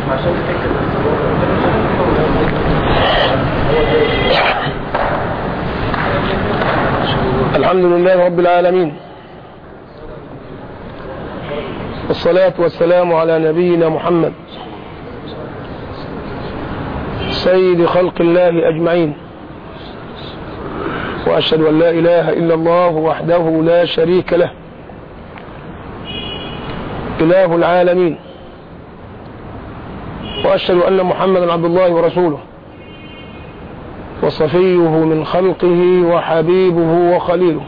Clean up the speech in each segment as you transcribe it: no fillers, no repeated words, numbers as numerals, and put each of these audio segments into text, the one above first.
الحمد لله رب العالمين، والصلاة والسلام على نبينا محمد سيد خلق الله أجمعين، وأشهد أن لا إله إلا الله وحده لا شريك له إله العالمين، وأشهد أن محمدا عبد الله ورسوله وصفيه من خلقه وحبيبه وخليله.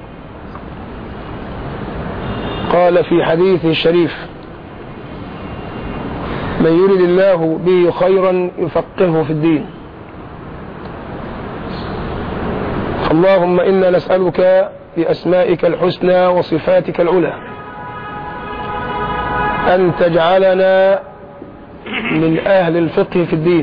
قال في حديثه الشريف: من يرد الله به خيرا يفقهه في الدين. اللهم إنا نسألك بأسمائك الحسنى وصفاتك العلى أن تجعلنا من أهل الفقه في الدين،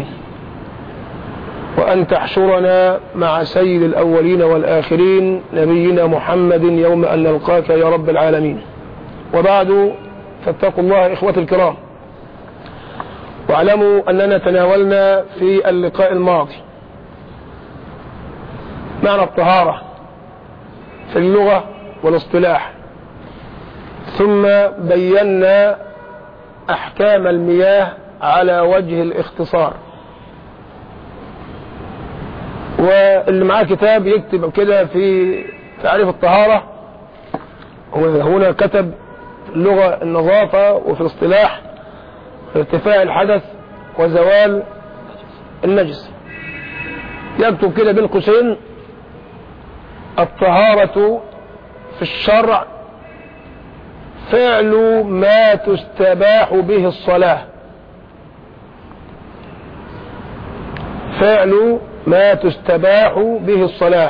وأن تحشرنا مع سيد الأولين والآخرين نبينا محمد يوم أن نلقاك يا رب العالمين. وبعد، فاتقوا الله إخوة الكرام، واعلموا أننا تناولنا في اللقاء الماضي معنى الطهارة في اللغة والاصطلاح، ثم بينا أحكام المياه على وجه الاختصار. واللي معاه كتاب يكتب كده في تعريف الطهارة، وهنا كتب اللغة النظافة، وفي الاصطلاح ارتفاع الحدث وزوال النجس. يكتب كده بين قوسين: الطهارة في الشرع فعل ما تستباح به الصلاة، فعل ما تستباح به الصلاة،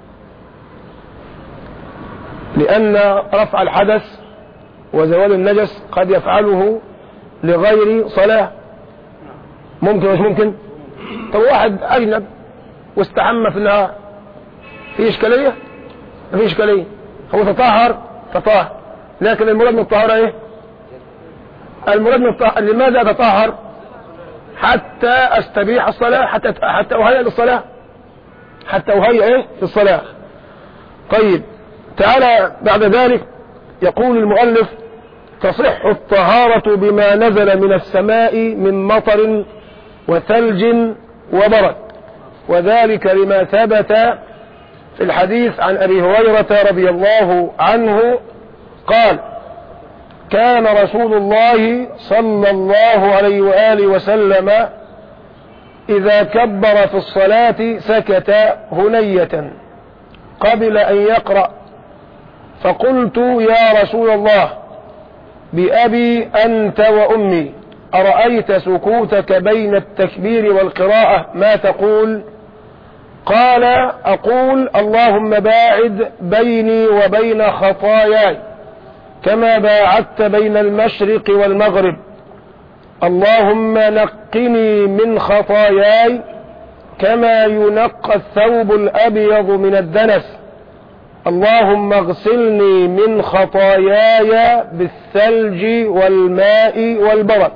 لأن رفع الحدث وزوال النجس قد يفعله لغير صلاة. ممكن مش ممكن؟ طب واحد أجنب واستحمى في النهار، في إشكالية؟ ما في إشكالية، هو تطهر، لكن المراد من الطهارة إيه؟ المراد من الطهارة لماذا تطهر؟ حتى أستبيح الصلاة، حتى أهيئ للصلاة، حتى أهيئ إيه؟ في الصلاة. طيب، تعالى بعد ذلك يقول المؤلف: تصح الطهارة بما نزل من السماء من مطر وثلج وبرد، وذلك لما ثبت في الحديث عن أبي هريرة رضي الله عنه قال: كان رسول الله صلى الله عليه وآله وسلم إذا كبر في الصلاة سكت هنية قبل أن يقرأ، فقلت: يا رسول الله، بأبي أنت وأمي، أرأيت سكوتك بين التكبير والقراءة ما تقول؟ قال: أقول: اللهم باعد بيني وبين خطاياي كما باعدت بين المشرق والمغرب، اللهم نقني من خطاياي كما ينقى الثوب الأبيض من الدنس، اللهم اغسلني من خطاياي بالثلج والماء والبرد.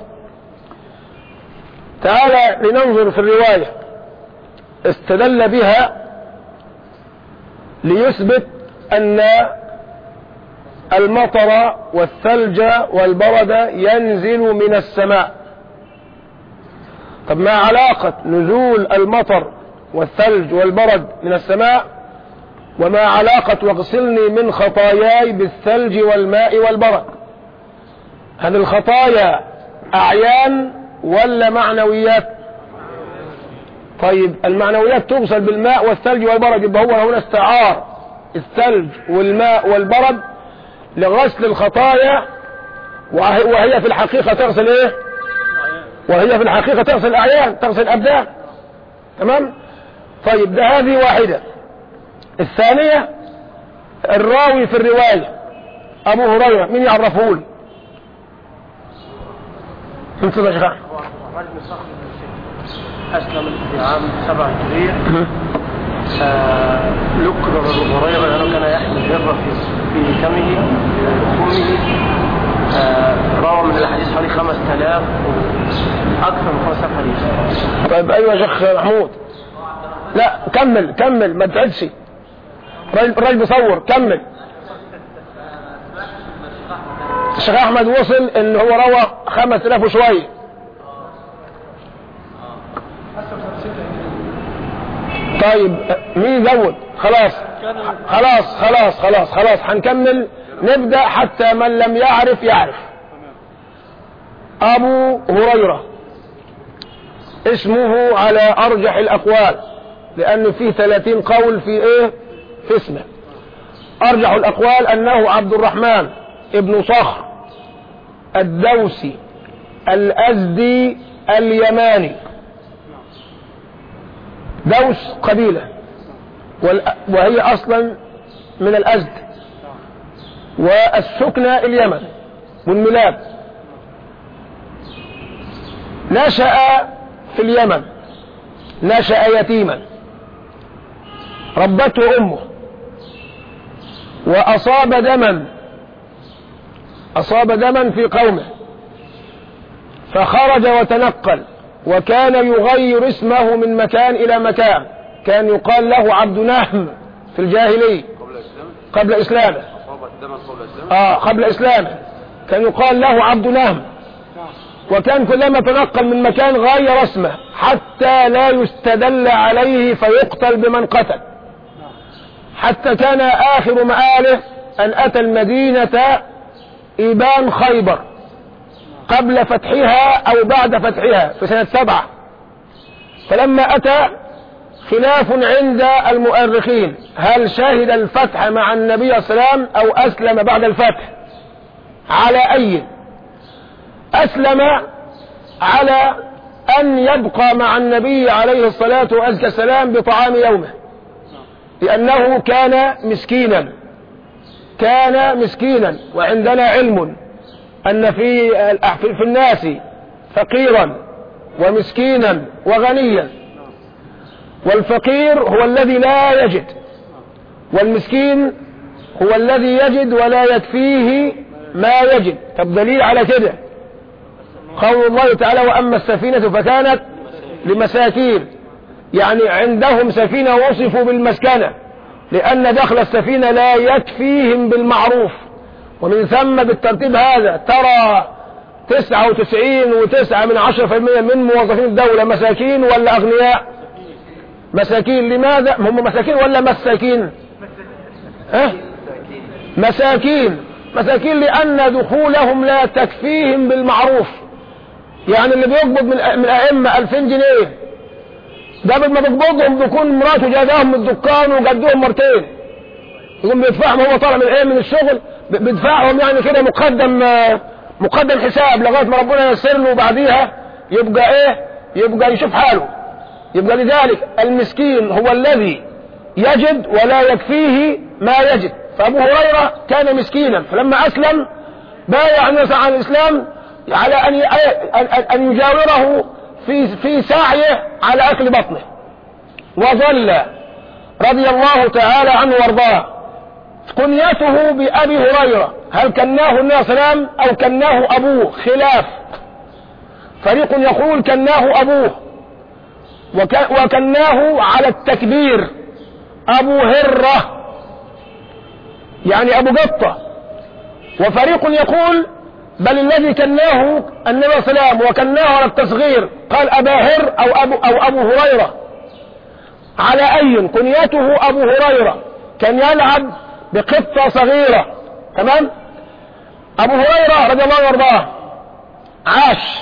تعالى لننظر في الرواية، استدل بها ليثبت أن المطر والثلج والبرد ينزل من السماء. طب ما علاقة نزول المطر والثلج والبرد من السماء وما علاقة واغسلني من خطاياي بالثلج والماء والبرد؟ هذه الخطايا أعيان ولا معنويات؟ طيب، المعنويات تغسل بالماء والثلج والبرد، يبقى هو هنا استعار الثلج والماء والبرد لغسل الخطايا، وهي في الحقيقة تغسل ايه؟ وهي في الحقيقة تغسل الأعيان، تغسل الأبدان. تمام؟ طيب، ده هذه واحدة. الثانية، الراوي في الرواية أبو هريرة، مين يعرفه لي؟ انت يا شيخ أسلم في عام 7 هجرية. لقب أبو هريرة لأنه كان يحمل ذرة في فمه أمه روى من الحديث حوالي 5000 أكثر من 5000 حديث. طيب أيوة يا شيخ محمود. لا كمل ما تبعدش. الراجل بيصور. كمل. الشيخ أحمد وصل إن هو روى 5000 وشوية. طيب مين يزود؟ خلاص هنكمل. نبدأ حتى من لم يعرف يعرف. أبو هريرة اسمه على أرجح الأقوال، لأن فيه 30 قول في في اسمه. أرجح الأقوال أنه عبد الرحمن ابن صخر الدوسي الأزدي اليماني. دوس قبيلة وهي أصلا من الأزد، والسكنى اليمن والميلاد. نشأ في اليمن، نشأ يتيما، ربته أمه، وأصاب دما في قومه، فخرج وتنقل، وكان يغير اسمه من مكان إلى مكان. كان يقال له عبد نهم في الجاهلية قبل إسلامه. قبل إسلامه كان يقال له عبد نهم، وكان كلما تنقل من مكان غير اسمه حتى لا يستدل عليه فيقتل بمن قتل. حتى كان آخر مآله أن أتى المدينة إبان خيبر قبل فتحها أو بعد فتحها في سنة 7. فلما أتى خلاف عند المؤرخين، هل شهد الفتح مع النبي صلى الله عليه وسلم أو أسلم بعد الفتح؟ على أي؟ أسلم على أن يبقى مع النبي عليه الصلاة والسلام بطعام يومه، لأنه كان مسكينا. وعندنا علم أن في الناس فقيرا ومسكينا وغنيا، والفقير هو الذي لا يجد، والمسكين هو الذي يجد ولا يكفيه ما يجد. طب دليل على كده قول الله تعالى: وأما السفينة فكانت لمساكين. يعني عندهم سفينة وصفوا بالمسكنة، لأن دخل السفينة لا يكفيهم بالمعروف. ومن ثم بالترتيب هذا ترى 99.9% من موظفين الدولة مساكين ولا أغنياء؟ مساكين. لماذا هم مساكين ولا مساكين؟ مساكين لأن دخولهم لا تكفيهم بالمعروف. يعني اللي بيقبض من أئمة 2000 جنيه ده قبل ما بيقبضهم بيكون مراته جايباهم من الدكان وجدوهم مرتين، يقوم بيدفعهم هو طالع من الشغل، بيدفعهم يعني كده مقدم حساب لغاية ما ربنا ييسر له، وبعديها يبقى يشوف حاله. يبقى لذلك المسكين هو الذي يجد ولا يكفيه ما يجد. فأبو هريرة كان مسكينا، فلما أسلم بايع الناس عن الإسلام على أن يجاوره في سعيه على أكل بطنه، وظل رضي الله تعالى عنه وارضاه. كنيته بأبي هريرة، هل كناه النبي صلى الله عليه وسلم أو كناه أبوه؟ خلاف. فريق يقول كناه أبوه وكناه على التكبير أبو هرة، يعني أبو قطة. وفريق يقول بل الذي كناه النبي صلى الله عليه وسلم وكناه على التصغير، قال أبا هر أو أبو هريرة. على أي كنيته أبو هريرة، كان يلعب بقطة صغيرة. تمام. أبو هريرة رضي الله عنه وارضاه عاش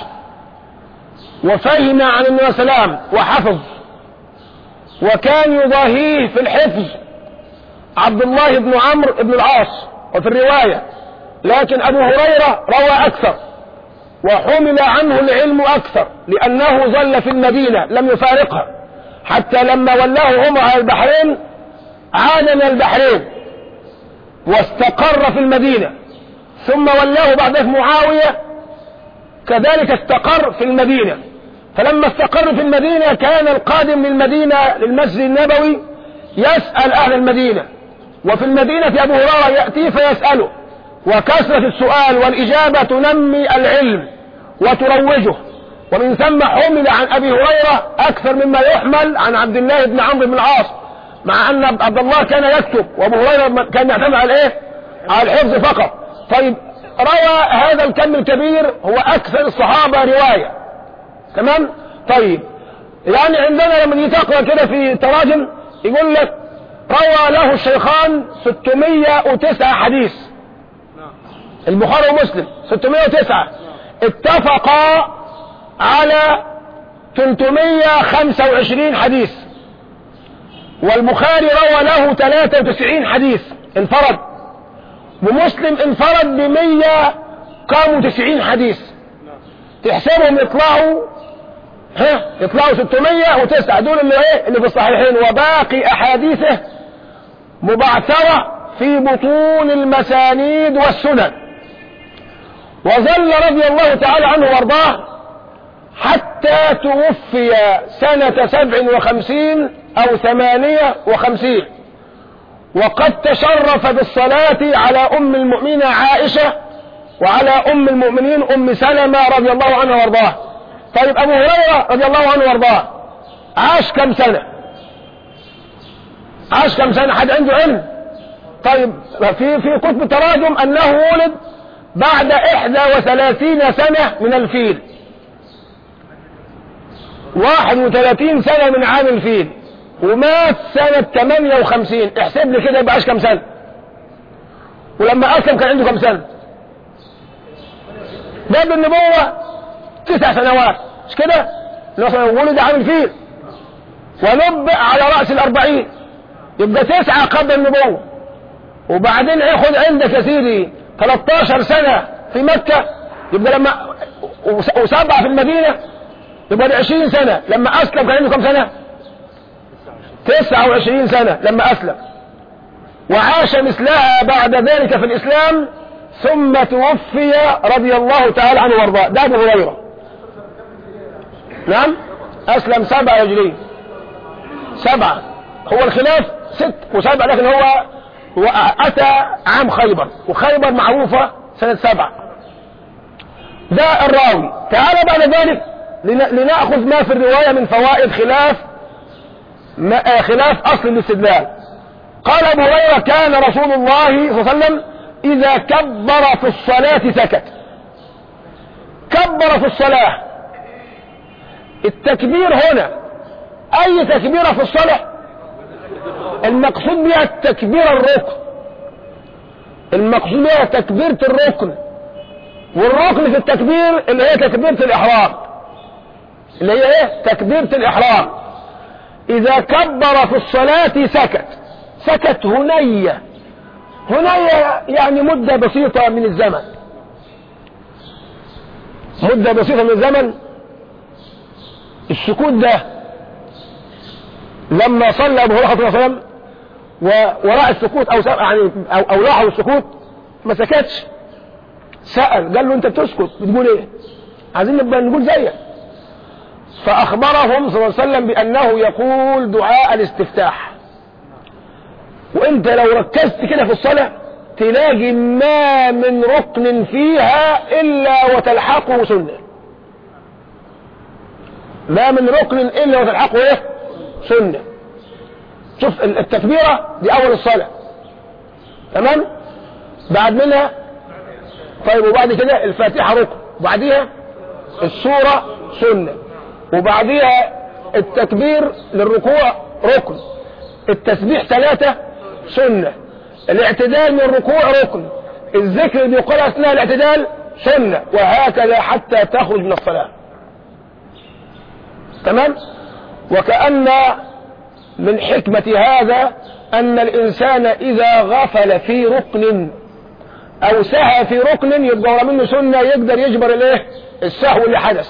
وفهم عن النبي صلى الله عليه وسلم وحفظ، وكان يضاهيه في الحفظ عبد الله بن عمرو بن العاص وفي الرواية، لكن أبو هريرة روى أكثر وحمل عنه العلم أكثر، لأنه ظل في المدينة لم يفارقها، حتى لما ولاه عمر على البحرين عاد من البحرين واستقر في المدينة، ثم ولاه بعده معاوية كذلك استقر في المدينة. فلما استقر في المدينة كان القادم للمدينة للمسجد النبوي يسأل أهل المدينة، وفي المدينة أبو هريرة يأتي فيسأله، وكثرة السؤال والإجابة تنمي العلم وتروجه، ومن ثم حمل عن أبي هريرة أكثر مما يحمل عن عبد الله بن عمرو بن العاص، مع أن عبد الله كان يكتب وأبو هريرة كان يعتمد على إيه؟ على الحفظ فقط. طيب روى هذا الكم الكبير، هو أكثر الصحابة رواية. تمام؟ طيب يعني عندنا لما تقرأ كده في تراجم يقول لك روى له الشيخان 609 حديث، البخاري ومسلم 609، اتفقا على 325 حديث، والبخاري روى له 93 حديث انفرد، ومسلم انفرد ب190 حديث. تحسبهم يطلعوا 609 دول اللي ايه اللي في الصحيحين، وباقي احاديثه مبعثرة في بطون المسانيد والسنن. وظل رضي الله تعالى عنه وارضاه حتى توفي سنة 57 أو 58، وقد تشرف بالصلاة على أم المؤمنين عائشة وعلى أم المؤمنين أم سلمة رضي الله عنها وارضاه. طيب أبو هريرة رضي الله عنه وارضاه عاش كم سنة؟ عاش كم سنة؟ حد عنده علم؟ طيب في كتب التراجم أنه ولد بعد 31 سنة من الفيل، 31 سنة من عام الفيل، ومات سنة 58. احسب لي كده يبقى عاش كم سنة؟ ولما أسلم كان عنده كم سنة؟ بعد النبوة 9 سنوات، مش كده؟ ولد عام الفيل ونبئ على رأس 40، يبقى 9 قبل النبوة. وبعدين ياخد عندك يا سيدي 13 سنة في مكة، يبقى لما و7 في المدينة، يبقى 20 سنة. لما أسلم كان عنده كم سنة؟ 29 سنة لما أسلم، وعاش مثلها بعد ذلك في الإسلام، ثم توفي رضي الله تعالى عنه وارضاه. ده أبو هريرة. نعم أسلم 7 هجري، 7 هو الخلاف 6 و7، لكن هو أتى عام خيبر، وخيبر معروفة سنة 7. ده الراوي. تعالى بعد ذلك لنأخذ ما في الرواية من فوائد خلاف أصل الاستدلال. قال أبو هريرة كان رسول الله صلى الله عليه وسلم إذا كبر في الصلاة سكت. كبر في الصلاة، التكبير هنا أي تكبيرة في الصلاة؟ المقصود بها التكبير الركن، المقصود بها تكبيرة الركن، والركن في التكبير اللي هي تكبيرة الإحرام، اللي هي ايه؟ تكبيرة الإحرام. إذا كبر في الصلاة سكت. سكت هنية يعني مدة بسيطة من الزمن، مدة بسيطة من الزمن. السكوت ده لما صلى أبو هريرة صلى الله عليه وسلم ورأى السكوت أو لاحظ السكوت ما سكتش، سأل قال له أنت بتسكت بتقول إيه؟ عايزين نبقى نقول زيك. فأخبرهم صلى الله عليه وسلم بأنه يقول دعاء الاستفتاح. وانت لو ركزت كده في الصلاة تلاقي ما من ركن فيها إلا وتلحقه سنة، ما من ركن إلا وتلحقه ايه؟ سنة. شوف التكبيرة دي أول الصلاة، تمام؟ بعد منها طيب، وبعد كده الفاتحة ركن، وبعديها السورة سنة، وبعديها التكبير للركوع ركن، التسبيح 3 سنة، الاعتدال من الركوع ركن، الذكر اللي يقال أثناء الاعتدال سنة، وهكذا حتى تخرج من الصلاة. تمام؟ وكأن من حكمة هذا أن الإنسان إذا غفل في ركن أو سهى في ركن يبقى منه سنة يقدر يجبر الايه؟ السهو اللي حدث.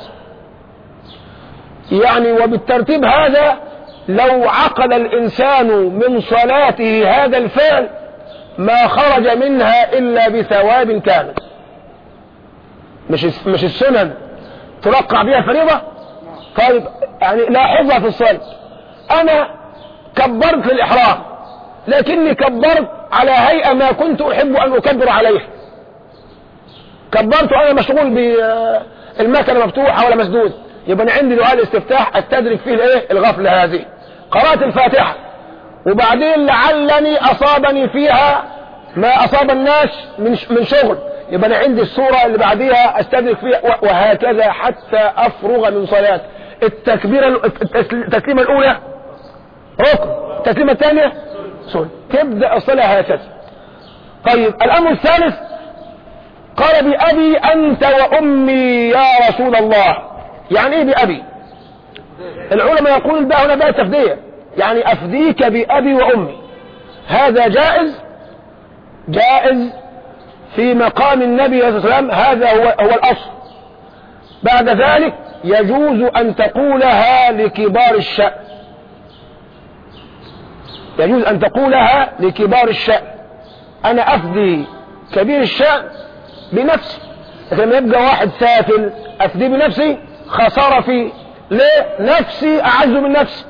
يعني وبالترتيب هذا لو عقل الإنسان من صلاته هذا الفعل ما خرج منها إلا بثواب كامل. مش السنن ترقع بها فريضة. طيب يعني لاحظها في الصلاة، أنا كبرت في الإحرام لكني كبرت على هيئة ما كنت أحب أن أكبر عليه، كبرت وانا مشغول بالمكنه مفتوحه ولا مسدود، يبقى انا عندي دعاء الاستفتاح استدرك فيه الايه الغفله هذه. قرات الفاتحه وبعدين لعلني اصابني فيها ما اصاب الناس من شغل، يبقى انا عندي السوره اللي بعديها استدرك فيها، وهكذا حتى افرغ من صلاه. التسليمه الاولى ركن، التسليمه الثانيه سنه، تبدا الصلاه هكذا. طيب الامر الثالث قال بأبي أنت وأمي يا رسول الله. يعني إيه بأبي؟ العلماء يقول بقى هنا بقى تفدية، يعني أفديك بأبي وأمي. هذا جائز في مقام النبي صلى الله عليه وسلم، هذا هو الأصل. بعد ذلك يجوز أن تقولها لكبار الشأن، يجوز أن تقولها لكبار الشأن. أنا أفدي كبير الشأن بنفسي، لكن لما يبقى واحد سافل أفدي بنفسي خسارة فيه. ليه؟ نفسي أعز من نفسي،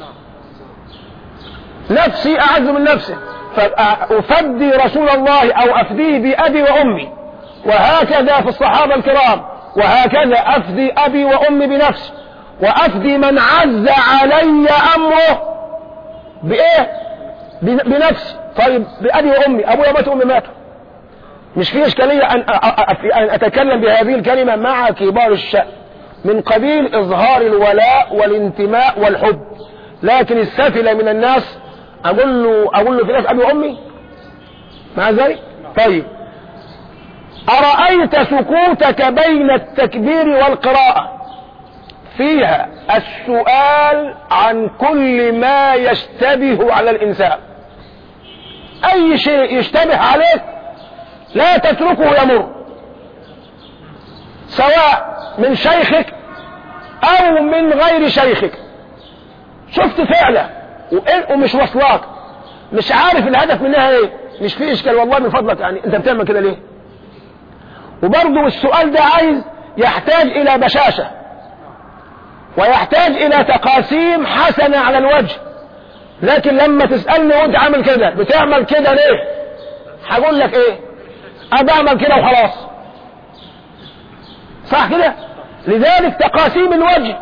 نفسي أعز من نفسي، فأفدي رسول الله أو أفديه بأبي وأمي. وهكذا في الصحابة الكرام، وهكذا أفدي أبي وأمي بنفسي، وأفدي من عز علي أمره بإيه؟ بنفسي. طيب بأبي وأمي، أبويا مات وأمي ماتوا، مش في إشكالية أن أتكلم بهذه الكلمة مع كبار الشأن من قبيل إظهار الولاء والانتماء والحب. لكن السافلة من الناس أقول له في ناس أبي وأمي مع ذلك. طيب أرأيت سكوتك بين التكبير والقراءة فيها السؤال عن كل ما يشتبه على الإنسان. أي شيء يشتبه عليك لا تتركه يمر، سواء من شيخك أو من غير شيخك. شفت فعله ومش وصلاك، مش عارف الهدف منها ايه، مش في اشكال والله من فضلك، يعني انت بتعمل كده ليه؟ وبرضه السؤال ده عايز يحتاج الى بشاشة ويحتاج الى تقاسيم حسنة على الوجه. لكن لما تسألني وانت عامل كده بتعمل كده ليه، هقول لك ايه؟ بعمل كده وخلاص، صح كده؟ لذلك تقاسيم الوجه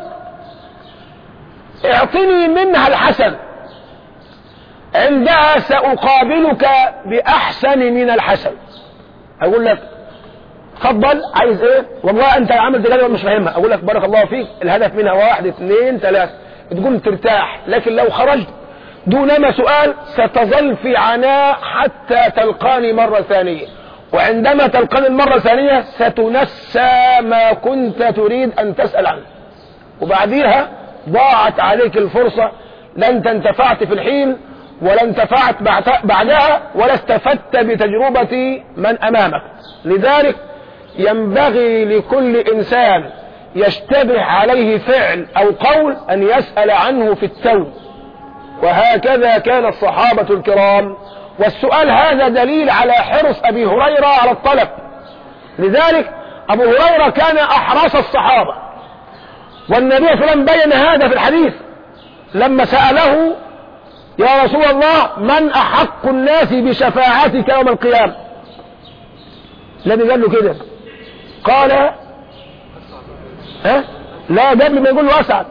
اعطني منها الحسن، عندها سأقابلك بأحسن من الحسن. أقول لك تفضل عايز ايه؟ والله انت عملت كده مش فاهمها، أقول لك بارك الله فيك، الهدف منها 1 2 3 تقوم ترتاح. لكن لو خرجت دونما سؤال ستظل في عناء حتى تلقاني مرة ثانية، وعندما تلقاني المرة الثانية ستنسى ما كنت تريد أن تسأل عنه، وبعديها ضاعت عليك الفرصة، لا انت انتفعت في الحين ولا انتفعت بعدها ولا استفدت بتجربة من أمامك. لذلك ينبغي لكل إنسان يشتبه عليه فعل أو قول أن يسأل عنه في التو، وهكذا كان الصحابة الكرام. والسؤال هذا دليل على حرص أبي هريرة على الطلب. لذلك أبو هريرة كان أحرص الصحابة، والنبي صلى الله عليه وسلم بين هذا في الحديث لما سأله يا رسول الله من أحق الناس بشفاعتك يوم القيامة، الذي قال له كده قال لا، قبل ما يقول له أسعد،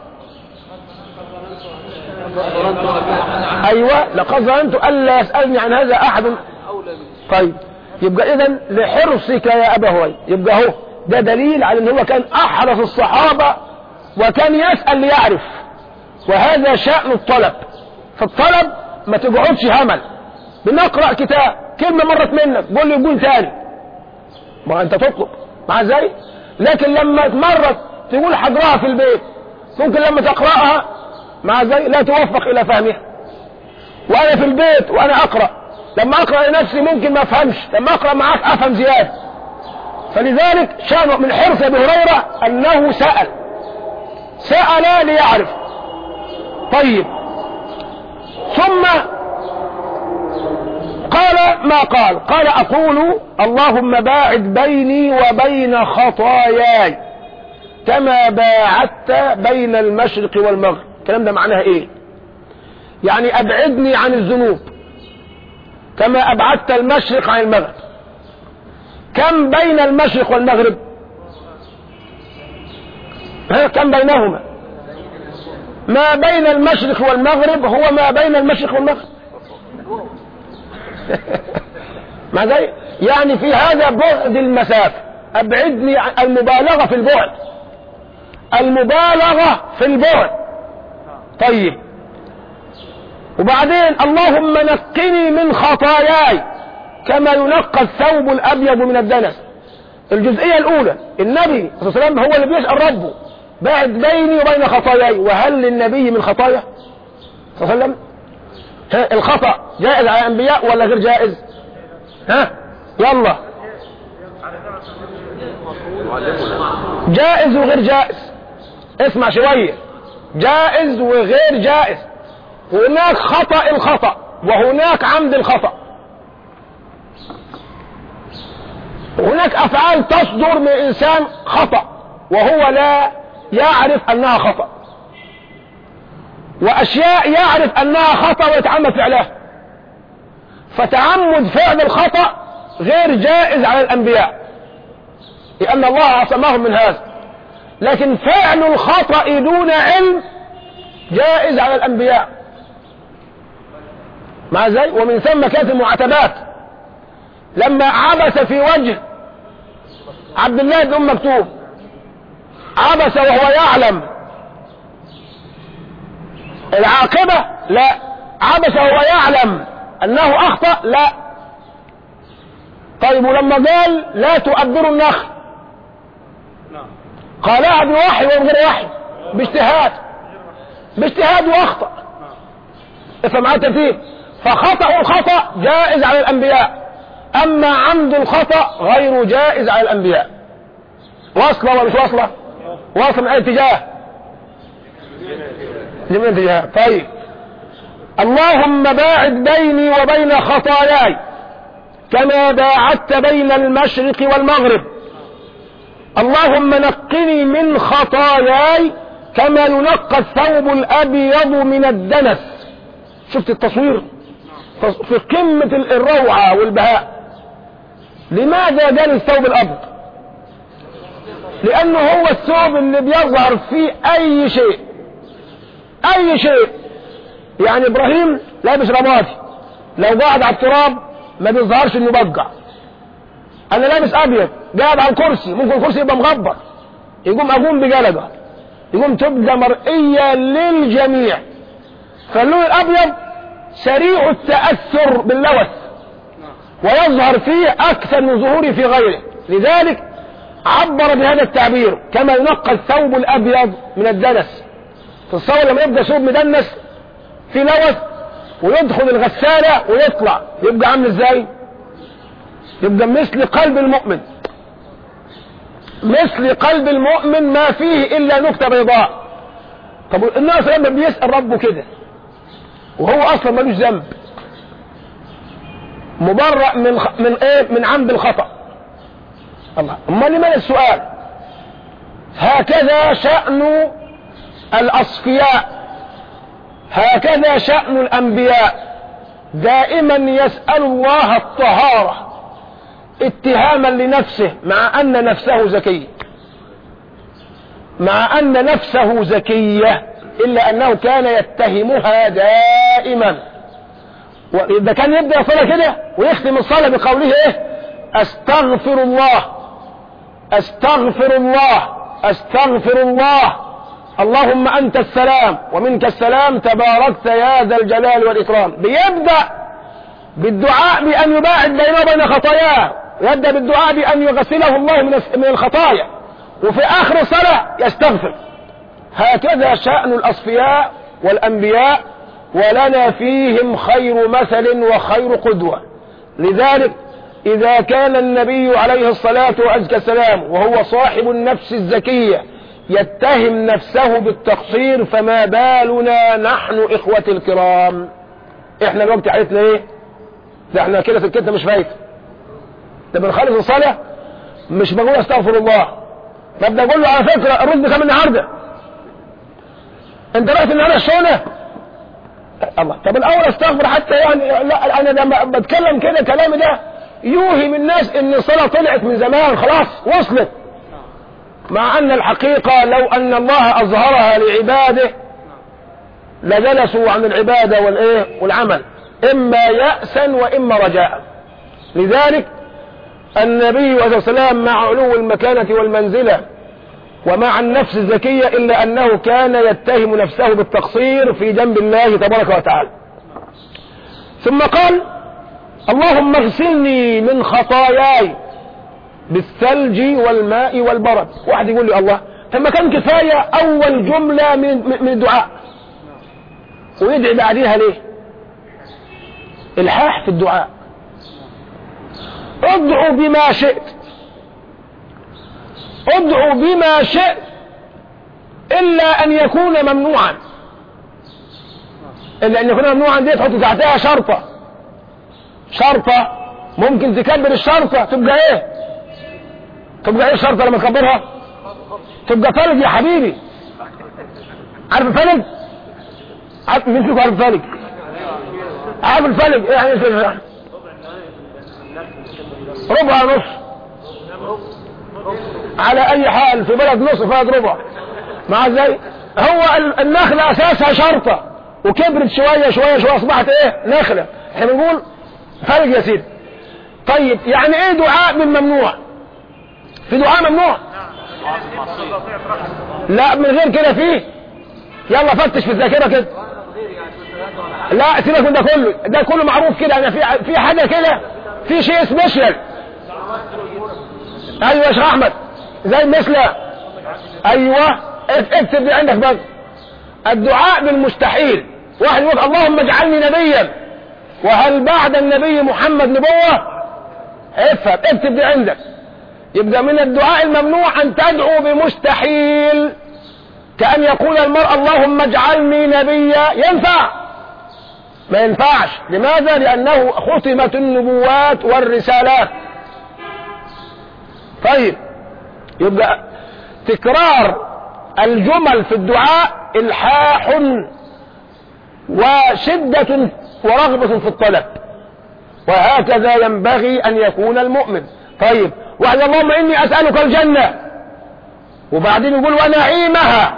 أيوة لقد ظننت ألا يسألني عن هذا أحد. طيب يبقى إذن لحرصك يا أبا هريرة، يبقى هو ده دليل على أن هو كان أحرص الصحابة وكان يسأل ليعرف، وهذا شأن الطلب. في الطلب ما تقعدش همل، بنقرأ كتاب كلمة مرت منك قول لي قول تاني، ما أنت تطلب مع ذلك. لكن لما مرت تقول حضرها في البيت، ممكن لما تقرأها مع ذلك لا توفق إلى فهمها. وأنا في البيت وأنا أقرأ، لما أقرأ لنفسي ممكن ما أفهمش، لما أقرأ معك أفهم زيادة. فلذلك شأن من حرص أبي هريرة أنه سأل ليعرف. طيب ثم قال ما قال أقول اللهم باعد بيني وبين خطاياي كما باعدت بين المشرق والمغرب. الكلام ده معناها ايه؟ يعني ابعدني عن الذنوب كما ابعدت المشرق عن المغرب. كم بين المشرق والمغرب؟ كم بينهما؟ ما بين المشرق والمغرب هو ما بين المشرق والمغرب. ما زي يعني في هذا بعد المسافة. أبعدني عن المبالغة في البعد، المبالغة في البعد. طيب، وبعدين اللهم نقني من خطاياي كما ينقى الثوب الأبيض من الدنس. الجزئية الأولى النبي صلى الله عليه وسلم هو اللي بيسأل ربه باعد بيني وبين خطاياي. وهل للنبي من خطايا صلى الله عليه وسلم؟ الخطأ جائز على الأنبياء ولا غير جائز؟ يلا، جائز وغير جائز. اسمع شوية، جائز وغير جائز. هناك خطأ الخطأ وهناك عمد الخطأ. هناك أفعال تصدر من إنسان خطأ وهو لا يعرف أنها خطأ، وأشياء يعرف أنها خطأ ويتعمد فعلها. فتعمد فعل الخطأ غير جائز على الأنبياء لأن الله عصمهم من هذا، لكن فعل الخطأ دون علم جائز على الأنبياء. مع ذلك ومن ثم كانت المعاتبات لما عبس في وجه عبد الله بن أم مكتوم، عبس وهو يعلم العاقبة؟ لا. عبس وهو يعلم أنه أخطأ؟ لا. طيب، ولما قال لا تؤبروا النخل قالها بوحي وغير وحي، باجتهاد واخطأ. افهم معايا الترتيب. فخطأ الخطأ جائز على الأنبياء، أما عمد الخطأ غير جائز على الأنبياء. واصلة ولا مش واصلة؟ واصلة من أي اتجاه؟ من اتجاه. طيب، اللهم باعد بيني وبين خطاياي كما باعدت بين المشرق والمغرب. اللهم نقني من خطاياي كما ينقى الثوب الأبيض من الدنس. شفت التصوير في قمة الروعة والبهاء. لماذا قال الثوب الأبيض؟ لأنه هو الثوب اللي بيظهر فيه أي شيء، أي شيء. يعني إبراهيم لابس رمادي، لو قاعد على التراب ما بيظهرش إنه بقع. أنا لابس أبيض قاعد على الكرسي، ممكن الكرسي يبقى مغبر، أقوم بجلده، تبقى مرئية للجميع. فاللون الأبيض سريع التأثر باللوث ويظهر فيه أكثر من ظهوره في غيره. لذلك عبر بهذا التعبير كما ينقى الثوب الأبيض من الدنس. تصور لما يبقى ثوب مدنس في لوث ويدخل الغسالة ويطلع يبقى عامل ازاي؟ يبقى مثل قلب المؤمن، مثل قلب المؤمن ما فيه إلا نكتة بيضاء. طب الناس لما بيسأل ربه كده وهو أصلا ملوش ذنب، مبرأ من عمد الخطأ. الله، امال لماذا السؤال؟ هكذا شأن الأصفياء، هكذا شأن الأنبياء، دائما يسأل الله الطهارة اتهاما لنفسه مع أن نفسه زكية، مع أن نفسه زكية، إلا أنه كان يتهمها دائما. وإذا كان يبدأ الصلاة كده ويختم الصلاة بقوله إيه؟ أستغفر الله أستغفر الله أستغفر الله، اللهم أنت السلام ومنك السلام تباركت يا ذا الجلال والإكرام. بيبدأ بالدعاء بأن يباعد بينه وبين خطاياه، يبدأ بالدعاء بأن يغسله الله من الخطايا، وفي آخر الصلاة يستغفر. هكذا شأن الأصفياء والأنبياء، ولنا فيهم خير مثل وخير قدوة. لذلك إذا كان النبي عليه الصلاة والسلام وهو صاحب النفس الزكية يتهم نفسه بالتقصير، فما بالنا نحن إخوة الكرام؟ إحنا الوقت حالتنا إيه؟ ده إحنا كده سكتنا مش فايت، ده بنخلص الصلاة مش بقول أستغفر الله، ببدأ أقول له على فكرة الرز بكام النهاردة؟ أنت رأيت النهاردة الشونة؟ الله، طب الأول أستغفر حتى يعني لا، أنا لما بتكلم كده كلامي ده يوهم الناس ان الصلاة طلعت من زمان خلاص وصلت، مع ان الحقيقة لو ان الله اظهرها لعباده لجلسوا عن العبادة والعمل، اما يأسا واما رجاء. لذلك النبي عليه الصلاة والسلام مع علو المكانة والمنزلة ومع النفس الزكية إلا أنه كان يتهم نفسه بالتقصير في جنب الله تبارك وتعالى. ثم قال اللهم اغسلني من خطاياي بالثلج والماء والبرد. واحد يقول لي الله، ثم كان كفاية أول جملة من الدعاء ويدعي بعدها ليه؟ الحاح في الدعاء. ادعوا بما شئت، ادعوا بما شئت إلا أن يكون ممنوعا. إلا أن يكون ممنوعا دي تحط تحتها شرطة، شرطة ممكن تكبر الشرطة تبقى ايه؟ تبقى ايه الشرطة لما تكبرها؟ تبقى فلج يا حبيبي. عارف الفلج؟ مين فيكم عارف الفلج؟ عارف الفلج ايه يعني؟ ربع نص على اي حال، في بلد نص فهد ربع مع ازاي؟ هو النخلة اساسها شرطة وكبرت شوية شوية شوية اصبحت ايه؟ نخلة. احنا بنقول فلج يا سيدي. طيب يعني ايه دعاء بالممنوع؟ في دعاء ممنوع؟ لا من غير كده فيه. يلا فتش في الذاكرة كده. لا سيبك من ده كله معروف كده. انا في حاجة كده، في شيء سبيشال. ايوه يا شيخ احمد زي مثل ايوه اكتب دي عندك بس. الدعاء بالمستحيل. واحد يقول اللهم اجعلني نبيا، وهل بعد النبي محمد نبوة؟ افهم اكتب دي عندك. يبقى من الدعاء الممنوع ان تدعو بمستحيل، كأن يقول المرء اللهم اجعلني نبيا. ينفع؟ ما ينفعش. لماذا؟ لأنه ختمت النبوات والرسالات. طيب يبقى تكرار الجمل في الدعاء إلحاح وشدة ورغبة في الطلب، وهكذا ينبغي أن يكون المؤمن. طيب واحد اللهم إني أسألك الجنة، وبعدين يقول ونعيمها،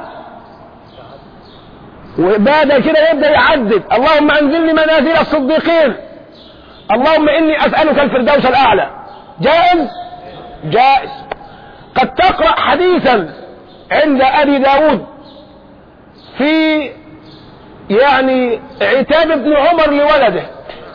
وبعد كده يبدأ يعدد اللهم أنزلني منازل الصديقين، اللهم إني أسألك الفردوس الأعلى. جائز؟ جائز. قد تقرأ حديثا عند أبي داود في يعني عتاب ابن عمر لولده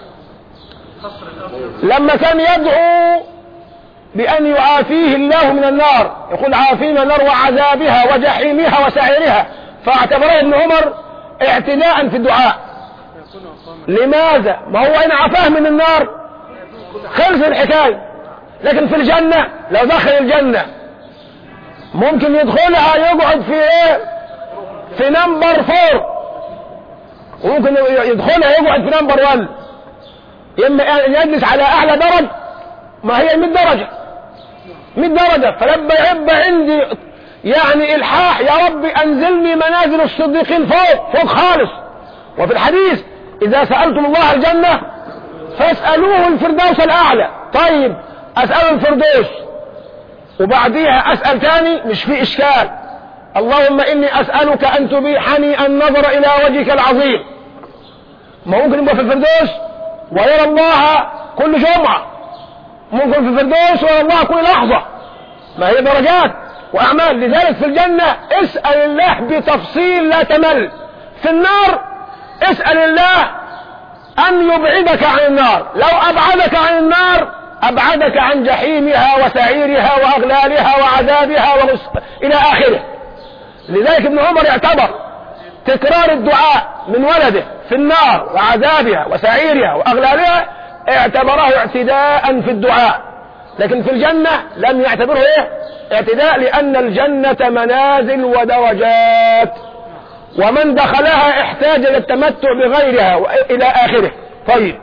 لما كان يدعو بأن يعافيه الله من النار، يقول عافينا من النار وعذابها وجحيمها وسعيرها، فاعتبره ابن عمر اعتداء في الدعاء. لماذا؟ ما هو إن عافاه من النار خلص الحكاية. لكن في الجنة لو دخل الجنة ممكن يدخلها يقعد في ايه؟ في نمبر 4، وممكن يدخلها يقعد في نمبر 1، اما يجلس على اعلى درجة. ما هي 100 درجة 100 درجة. فلما يبقى عندي يعني الحاح يا رب انزلني منازل الصديقين فوق خالص. وفي الحديث اذا سألتم الله الجنة فاسألوه الفردوس الاعلى. طيب اسأل الفردوس وبعديها اسأل تاني مش في اشكال، اللهم اني اسألك ان تبيحني النظر الى وجهك العظيم. ما ممكن يبقى في الفردوس ويرى الله كل جمعة، ممكن في الفردوس ويرى الله كل لحظة. ما هي درجات واعمال. لذلك في الجنة اسأل الله بتفصيل لا تمل. في النار اسأل الله ان يبعدك عن النار، لو ابعدك عن النار ابعدك عن جحيمها وسعيرها واغلالها وعذابها الى اخره. لذلك ابن عمر اعتبر تكرار الدعاء من ولده في النار وعذابها وسعيرها واغلالها اعتبره اعتداء في الدعاء. لكن في الجنة لم يعتبره ايه؟ اعتداء، لان الجنة منازل ودرجات، ومن دخلها احتاج الى التمتع بغيرها والى اخره. طيب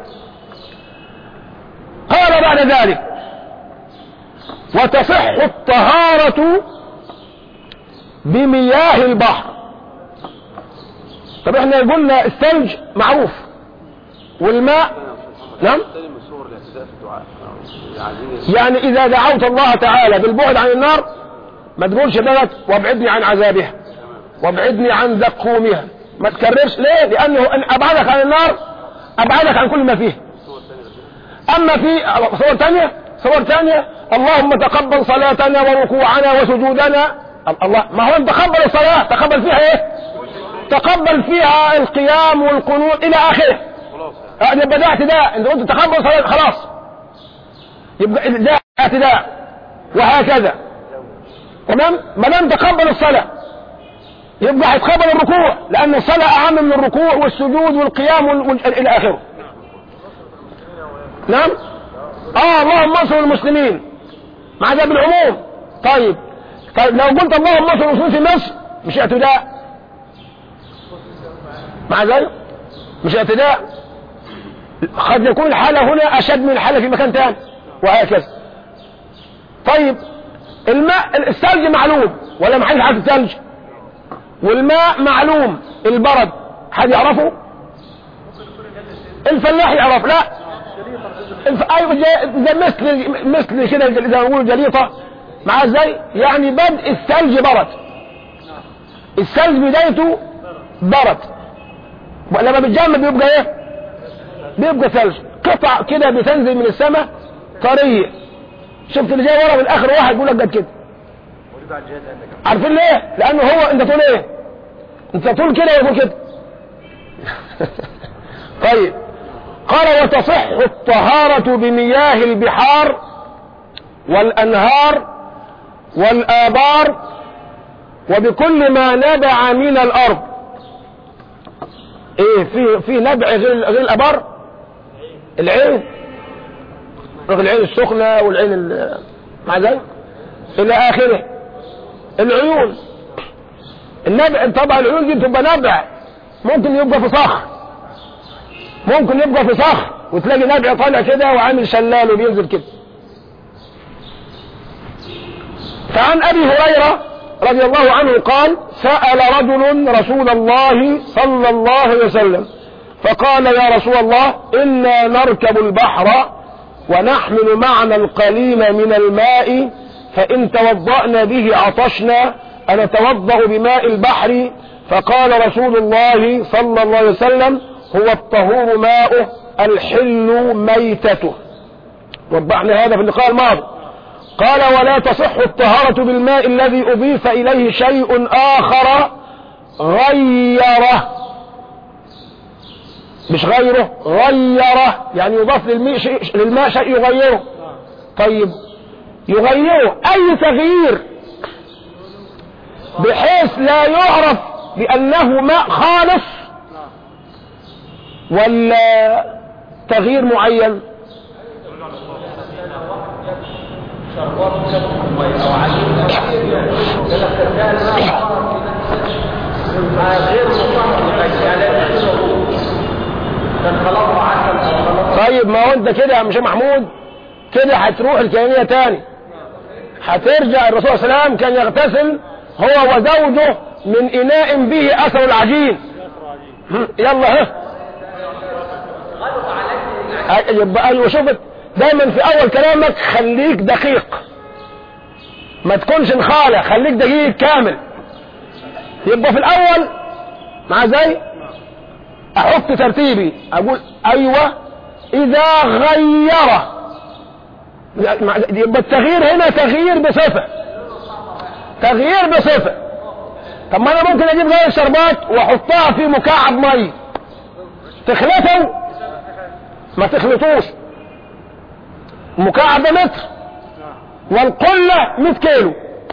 قال بعد ذلك وتصح الطهارة بمياه البحر. طب احنا قلنا الثلج معروف والماء. نعم يعني إذا دعوت الله تعالى بالبعد عن النار ما تقولش بلد وابعدني عن عذابها وابعدني عن زقومها، ما تكررش. ليه؟ لأنه أن أبعدك عن النار أبعدك عن كل ما فيه. أما في صور تانية اللهم تقبل صلاتنا وركوعنا وسجودنا. الله، ما هو انت تقبل الصلاة، تقبل فيها ايه؟ تقبل فيها القيام والقنوت إلى آخره. يبقى ده اعتداء. انت قلت تقبل صلاة خلاص، يبقى ده اعتداء، وهكذا. تمام؟ ما دام تقبل الصلاة يبقى هيتقبل الركوع، لأن الصلاة أهم من الركوع والسجود والقيام إلى آخره. نعم؟ اللهم انصر المسلمين، مع ده بالعموم. طيب لو قلت اللهم انصر المسلمين في مصر مش اعتداء؟ مع ذلك مش اعتداء، قد يكون الحالة هنا أشد من الحالة في مكان ثاني، وهكذا. طيب الماء، الثلج معلوم ولا ما حدش عارف الثلج؟ والماء معلوم، البرد حد يعرفه؟ الفلاح يعرف؟ لا. ايوه مثل كده زي ما نقول جليطه. مع ازاي؟ يعني بدء الثلج برد، الثلج بدايته برد، لما بتجمد بيبقى ايه؟ بيبقى ثلج، قطع كده بتنزل من السماء طريه. شفت اللي جاي ورا من اخر واحد يقول لك قد كده. عارفين ليه؟ لانه هو انت تقول ايه؟ انت تقول كده ويقول كده. طيب قال وتصح الطهارة بمياه البحار والأنهار والآبار وبكل ما نبع من الأرض. ايه في نبع غير الآبار؟ العين، العين السخنة والعين مع ذلك إلى آخره. العيون، النبع طبعا العيون دي بتبقى نبع، ممكن يبقى في صخر، ممكن يبقى في صخر وتلاقي نبع طالع كده وعامل شلال وبينزل كده. فعن أبي هريرة رضي الله عنه قال سأل رجل رسول الله صلى الله عليه وسلم فقال يا رسول الله إنا نركب البحر ونحمل معنا القليل من الماء فإن توضأنا به عطشنا أنتوضأ بماء البحر؟ فقال رسول الله صلى الله عليه وسلم هو الطهور ماؤه الحل ميتته. وضحنا هذا في اللقاء الماضي. قال ولا تصح الطهارة بالماء الذي أضيف إليه شيء آخر غيره، مش غيره، غيره يعني يضاف للماء شيء يغيره. طيب يغيره أي تغيير بحيث لا يعرف بأنه ماء خالص ولا تغيير معين؟ طيب ما هو انت كده يا مش محمود كده هتروح الكيانية تاني، هترجع الرسول صلى الله عليه وسلم كان يغتسل هو وزوجه من إناء به أثر العجين. يلا يبقى ايوه شوفت دايما في اول كلامك خليك دقيق، ما تكونش نخالة، خليك دقيق كامل. يبقى في الاول مع زي احط ترتيبي اقول ايوه اذا غير، يبقى التغيير هنا تغيير بصفة، تغيير بصفة. طب ما انا ممكن اجيب غير الشربات واحطها في مكعب مي تخلطه، ما تخلطوش. مكعب متر والقلة 100 كيلو،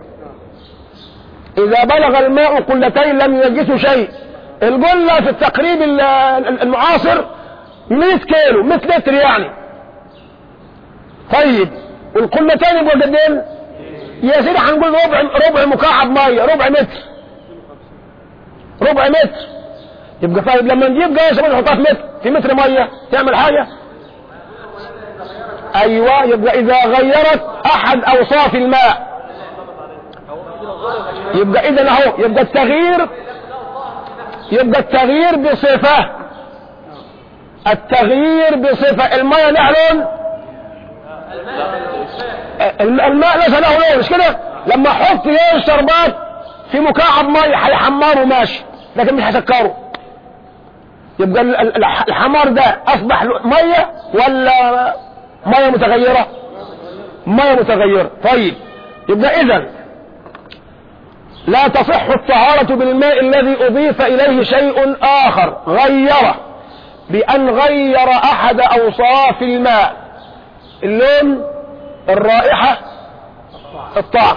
اذا بلغ الماء قلتين لم ينجسه شيء. القلة في التقريب المعاصر 100 كيلو، 100 لتر يعني. طيب والقلتين يبقوا قدين يا سيدي؟ هنقول ربع مكعب مية، ربع متر، ربع متر. يبقى طيب لما نجيب جاية شباب نحطها في متر مية تعمل حاجة؟ ايوه. يبقى اذا غيرت احد اوصاف الماء يبقى اذا اهو يبقى التغيير بصفة، التغيير بصفة. المية لها لون الماء ليس له لون، مش كده؟ لما احط ايه الشربات في مكعب ميه هيحمره ماشي، لكن مش هسكره. يبقى الحمار ده اصبح ميه ولا ميه متغيره؟ ميه متغيره. طيب يبقى اذا لا تصح الطهارة بالماء الذي اضيف اليه شيء اخر غيره بان غير احد اوصاف الماء، اللون، الرائحة، الطعم،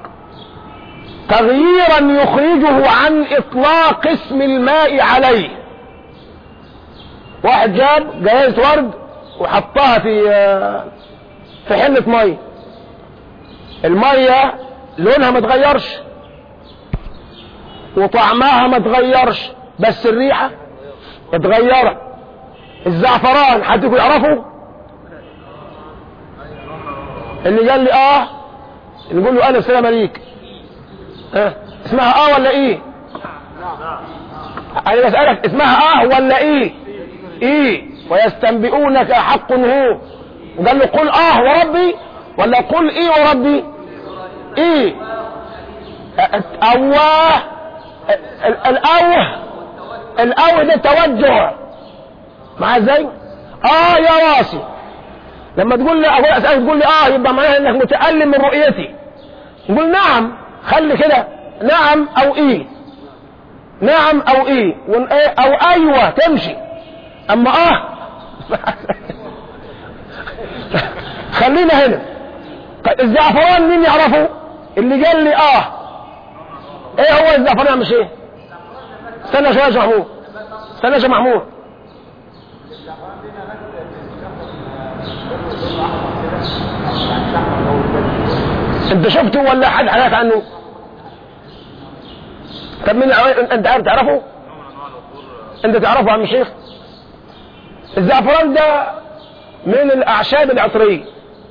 تغييرا يخرجه عن اطلاق اسم الماء عليه. واحد جاب جايزة ورد وحطها في حلة مية، المية لونها ما تغيرش وطعمها ما تغيرش، بس الريحة اتغيرت. الزعفران حدكم يعرفوا؟ اللي قال لي نقول له الف سلام عليك. اسمها ولا ايه؟ انا بسألك اسمها ولا ايه؟ ويستنبئونك حق هو، وقال له قل وربي ولا قل وربي؟ الاوه ده توجه مع ازاي؟ يا راسي. لما تقول لي اقول اسالك تقول لي يبقى معناها انك متألم من رؤيتي. نقول نعم، خلي كده نعم او نعم او او ايوه تمشي. اما خلينا هنا. طيب الزعفران مين يعرفه؟ اللي قال لي ايه هو الزعفران؟ مش ايه؟ استنى شويه يا محمود، استنى يا محمود. انت شفته ولا حد حكى عنه؟ طب مين انت عارف تعرفه؟ انت تعرفه يا عم الشيخ؟ الزعفران ده من الاعشاب العطريه،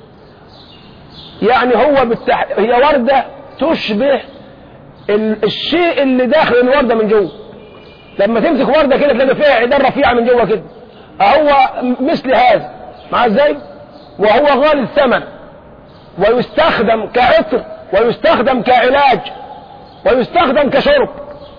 يعني هي وردة تشبه الشيء اللي داخل الوردة من جوه. لما تمسك وردة كده تلاقي فيها عيدان رفيعة من جوه كده، هو مثل هذا مع ازاي؟ وهو غالي الثمن، ويستخدم كعطر، ويستخدم كعلاج، ويستخدم كشرب.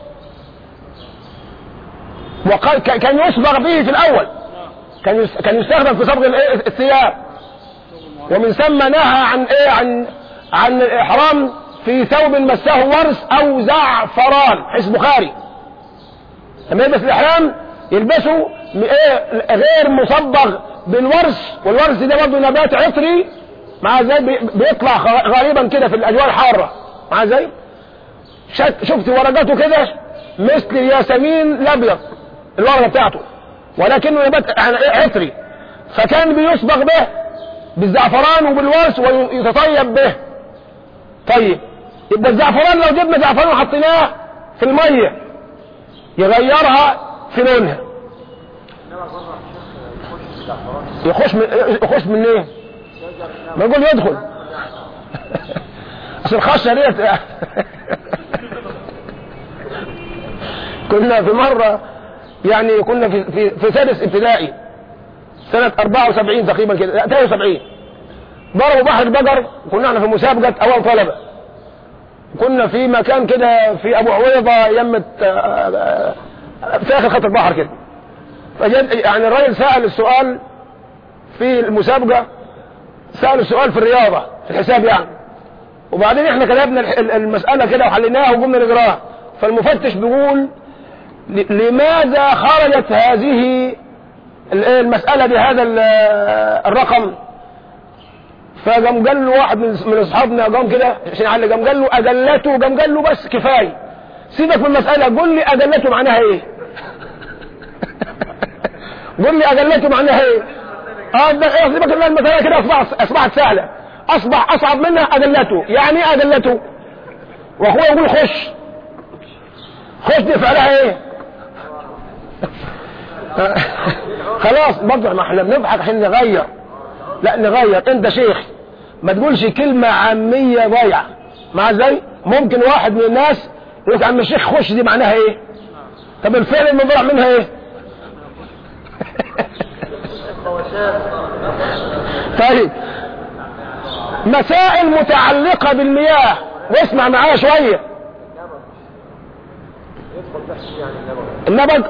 كان يصبغ به في الاول، كان يستخدم في صبغ الثياب، ومن ثم نهى عن الاحرام في ثوب مسه ورس او زعفران، حديث البخاري. لما يلبس الاحرام يلبسه غير مصبغ بالورس، والورس ده برضه نبات عطري مع زي بيطلع غالبا كده في الاجواء الحاره مع زي شفت ورقاته كده مثل الياسمين الابيض الورقه بتاعته، ولكنه نبات عطري، فكان بيصبغ به بالزعفران وبالورس ويتطيب به. طيب يبقى الزعفران لو جبنا زعفران وحطيناه في الميه يغيرها في لونها. يخش من ايه؟ ما يقول يدخل اصل الخشة ديت كنا في مرة يعني كنا في سادس ابتدائي سنة 74 تقريبا كده، لا 73، ضربوا بحر البقر. كنا احنا في مسابقة اول طلبة، كنا في مكان كده في ابو عويضة يمة في اخر خط البحر كده. فجد يعني الراجل سأل السؤال في المسابقة، سأل السؤال في الرياضة في الحساب يعني، وبعدين احنا كتبنا المسألة كده وحليناها وقمنا نقراها. فالمفتش بيقول لماذا خرجت هذه المسألة بهذا الرقم؟ فقام قال له واحد من اصحابنا قام كده عشان يعلق، قام قال له اجلته، قام قال له بس كفايه سيبك من المسألة، قول لي اجلته معناها ايه؟ قول لي اجلته معناها ايه؟ سيبك من المسألة كده اصبحت سهلة، اصبح اصعب منها اجلته. يعني ايه اجلته؟ واخويا يقول خش دي فعلها ايه؟ خلاص برضه ما احنا بنضحك عشان نغير، لا نغير. انت شيخ ما تقولش كلمة عامية ضايعة مع ازاي؟ ممكن واحد من الناس يقول عم الشيخ خش دي معناها ايه؟ طب الفعل المضارع منها ايه؟ طيب مسائل متعلقة بالمياه، واسمع معايا شوية. النبق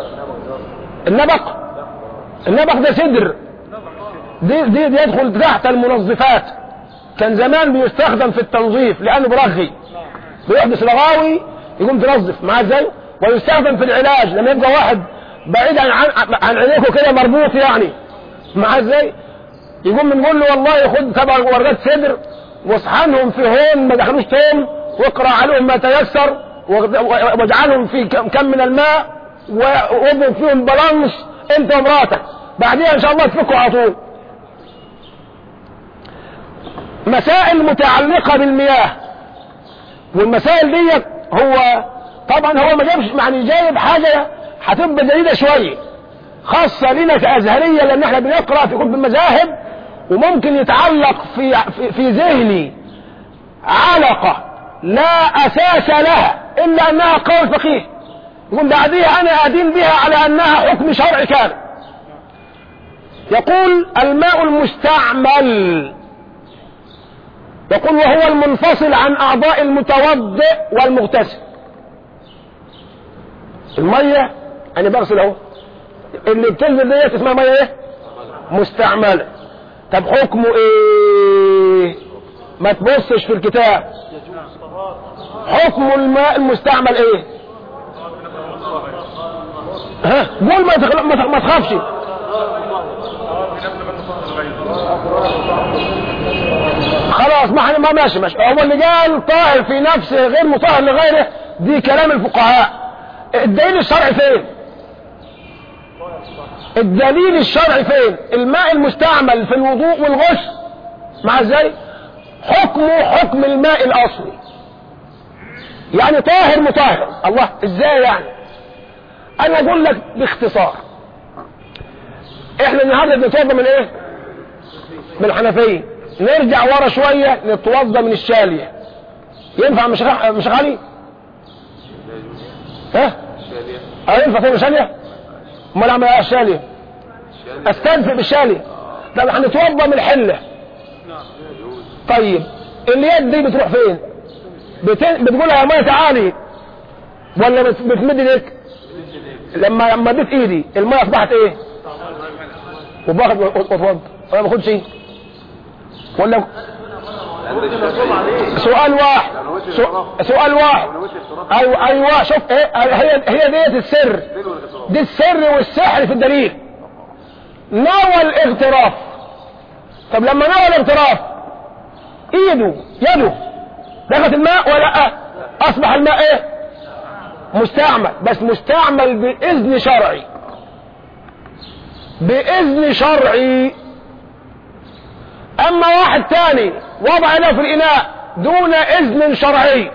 ده سدر، دي يدخل تحت المنظفات. كان زمان بيستخدم في التنظيف لأنه برغي، بيحدث رغاوي يقوم تنظف معاه ازاي. ويستخدم في العلاج لما يبقى واحد بعيد عن عينيكوا كده مربوط يعني معاه ازاي، يقوم بنقول له والله خد 7 ورقات سدر واصحنهم في هون ما دخلوش توم، واقرا عليهم ما تيسر، واجعلهم في كم من الماء، واضرب فيهم بالانس انت ومراتك، بعديها ان شاء الله تفكوا على طول. مسائل متعلقة بالمياه، والمسائل دي هو طبعا هو ما جابش يعني جايب حاجة هتبقى جديدة شوية خاصة لنا كأزهرية، لان احنا بنقرأ في كتب المذاهب وممكن يتعلق في ذهني علقة لا اساس لها الا انها قول فقيه، يقول بعديها انا ادين بها على انها حكم شرعي كان. يقول الماء المستعمل، يقول وهو المنفصل عن اعضاء المتوضئ والمغتسل. المية انا بغسل اهو، اللي بتنزل ديت اسمها مية ايه؟ مستعملة. طب حكمه ايه؟ ما تبصش في الكتاب. حكم الماء المستعمل ايه؟ ها قول ما تخافش. خلاص ما ماشي هو اللي قال طاهر في نفسه غير مطهر لغيره، دي كلام الفقهاء. الدليل الشرعي فين؟ الدليل الشرعي فين؟ الماء المستعمل في الوضوء والغسل مع ازاي؟ حكمه حكم الماء الاصلي، يعني طاهر مطهر. الله ازاي يعني؟ انا اقول لك باختصار، احنا النهارده بنتوضى من ايه؟ من الحنفيه. نرجع ورا شويه نتوضى من الشاليه. ينفع مش غالي؟ ها؟ ينفع فين الشاليه؟ امال اعمل ايه الشاليه؟ استنفع بالشاليه. طب هنتوضى من الحله. طيب اليد دي بتروح فين؟ بتقولها يا ميه تعالي ولا بتمد ايديك؟ لما مديت ايدي الميه اصبحت ايه؟ وباخد واتوضى ولا ما باخدش؟ ولا سؤال واحد. ايوه شوف ايه هي ديت السر، دي السر والسحر في الدليل. نوى الاغتراف. طب لما نوى الاغتراف يده دخلت الماء ولا لا؟ اصبح الماء ايه؟ مستعمل، بس مستعمل باذن شرعي. باذن شرعي. اما واحد تاني وضع له في الاناء دون اذن شرعي،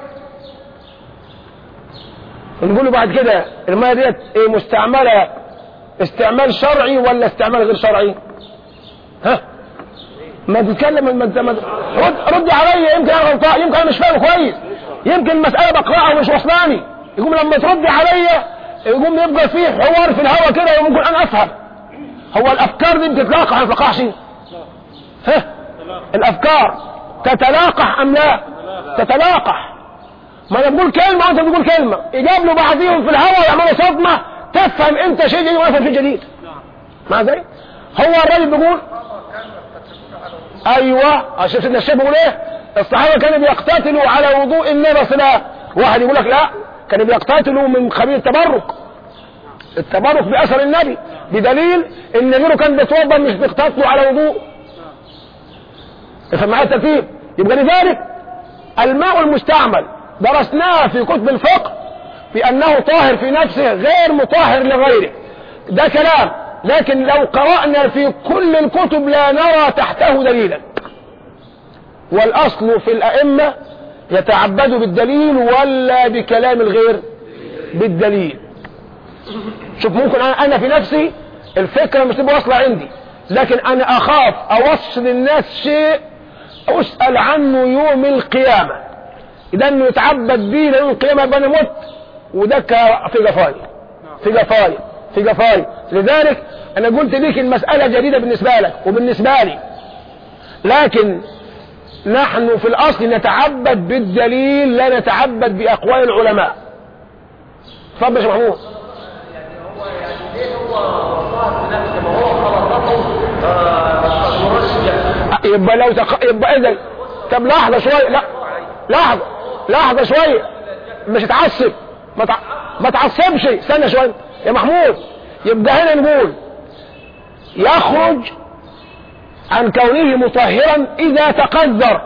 نقول له بعد كده الماء ديت ايه؟ مستعمله استعمال شرعي ولا استعمال غير شرعي؟ ها ما تتكلم رد عليا، يمكن انا غلطان، يمكن انا مش فاهم كويس، يمكن المساله بقراها ومش وصلاني. يقوم لما ترد عليا يقوم يبقى فيه حوار في الهواء كده وممكن انا افهم. هو الافكار دي بتتلاقح ما تتلاقحش؟ ها الافكار تتلاقح ام لا؟ تتلاقح. ما انا بقول كلمه وانت بتقول كلمه، يقابلوا بعضهم في الهواء يعملوا صدمه، تفهم انت شيء جديد وانا افهم شيء جديد. مع ذلك هو الراجل بيقول ايوه شوف سيدنا الشيخ بيقول ايه؟ الصحابه كانوا بيقتتلوا على وضوء النبي صلى الله عليه وسلم. واحد يقول لك لا، كانوا بيقتتلوا من قبيل التبرك باثر النبي، بدليل ان غيره كان بيتوضا مش بيقتتلوا على وضوء. افهم معايا الترتيب. يبقى لذلك الماء المستعمل درسناه في كتب الفقه بانه طاهر في نفسه غير مطهر لغيره، ده كلام. لكن لو قرأنا في كل الكتب لا نرى تحته دليلا، والاصل في الائمة يتعبدوا بالدليل ولا بكلام الغير؟ بالدليل. شوف ممكن انا في نفسي الفكرة مش تبقى واصلة عندي، لكن انا اخاف اوصل للناس شيء اسأل عنه يوم القيامة، اذا انه يتعبد بيه يوم القيامة يبقى انا مت، وده في جفاي. لذلك انا قلت ليك المسألة جديدة بالنسبة لك وبالنسبة لي، لكن نحن في الأصل نتعبد بالدليل لا نتعبد بأقوال العلماء. اتفضل يا شيخ محمود. يعني هو يعني ليه هو وصاها بنفسه ما هو خلطته مرشح؟ يبقى لو يبقى إذا طب لحظة شوية، لا لحظة شوية، مش تعصب، ما تعصبش، استنى شوية يا محمود. يبقى هنا نقول يخرج عن كونه مطهرا إذا تقذر.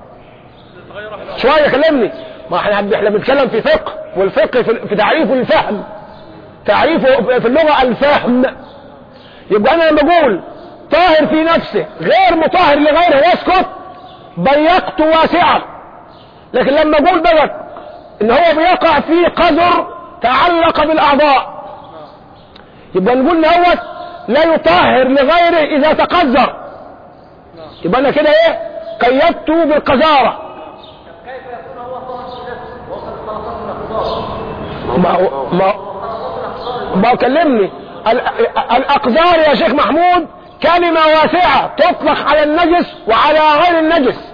شوية كلمني، ما احنا بنتكلم في فقه، والفقه في تعريفه الفهم، تعريفه في اللغة الفهم. يبقى أنا لما أقول طاهر في نفسه غير مطهر لغيره واسكت ضيقت واسعا، لكن لما أقول بقى إن هو بيقع في قذر تعلق بالأعضاء يبقى نقول نهوت لا يطهر لغيره إذا تقذر. يبقى أنا كده إيه قيدته بالقذارة. كيف يكون هو طاهر في نفسه وقد خلطته ما كلمني. الأقذار يا شيخ محمود كلمة واسعة تطلق على النجس وعلى غير النجس،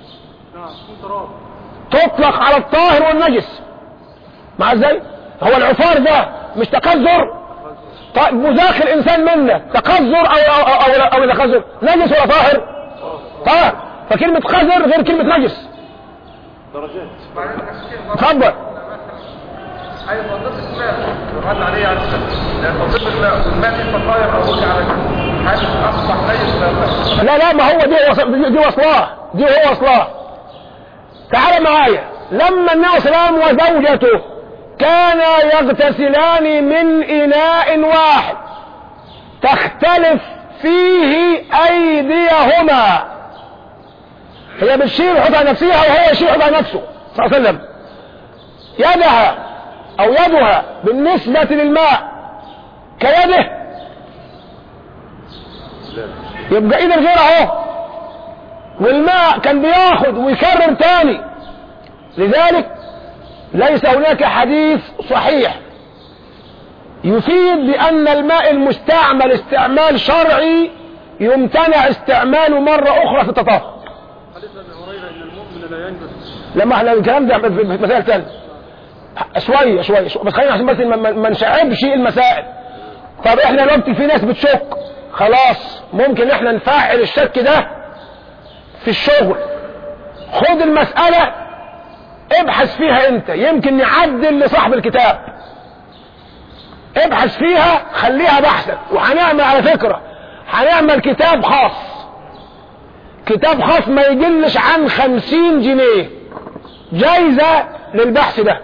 تطلق على الطاهر والنجس. مع ازاي؟ هو العفار ده مش تقذر؟ طيب مزاخ الإنسان منه تقذر أو تقذر، نجس ولا طاهر؟ طاهر. فكلمة قذر غير كلمة نجس. درجات. تفضل. أي توظيف الماء يرد عليه على لأن توظيف الماء والماء في الفقاير أو وجه على حاجة أصبح نجس. لا ما هو دي وصلاه، دي هو وصلاه. تعال معايا. لما النبي صلى الله عليه وسلم وزوجته كانا يغتسلان من إناء واحد تختلف فيه أيديهما، هي بتشيل حطها نفسها وهو يشيل حطها نفسه صلى الله عليه وسلم. يدها أو يدها بالنسبة للماء كيده، يبقى إيد الغير اهو، والماء كان بياخد ويكرر تاني. لذلك ليس هناك حديث صحيح يفيد بأن الماء المستعمل استعمال شرعي يمتنع استعماله مرة أخرى في التطهر. حديث ابي هريره ان المؤمن لا ينجس. لما احنا الكلام ده في مسائل تانية شوية بس خلينا عشان بس ما نشعبش المسائل. طب احنا دلوقتي في ناس بتشك، خلاص ممكن احنا نفعل الشك ده في الشغل. خد المسألة ابحث فيها انت، يمكن نعدل لصاحب الكتاب، ابحث فيها خليها بحثك. وهنعمل على فكرة هنعمل كتاب خاص، كتاب خاص ما يقلش عن 50 جنيه جايزة للبحث ده.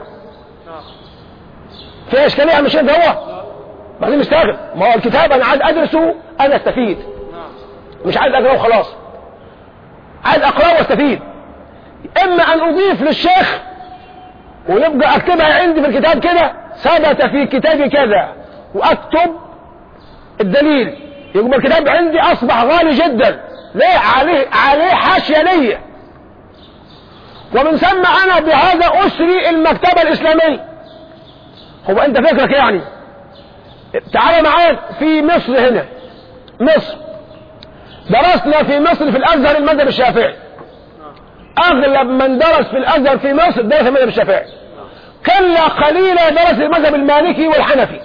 في اشكالية مش انت هو بعدين مستغل. ما هو الكتاب انا عايز ادرسه انا استفيد، مش عايز اقراه وخلاص، عايز اقراه واستفيد. اما ان اضيف للشيخ ويبقى اكتبها عندي في الكتاب كده ثبت في كتابي كذا واكتب الدليل، يبقى الكتاب عندي اصبح غالي جدا. ليه؟ عليه حاشية ليا، ومن ثم انا بهذا اسري المكتبة الاسلامية. هو انت فكرك يعني تعال معايا في مصر هنا، مصر درسنا في مصر في الازهر المذهب الشافعي، اغلب من درس في الازهر في مصر درس المذهب الشافعي، كلا قليلا درس المذهب المالكي والحنفي.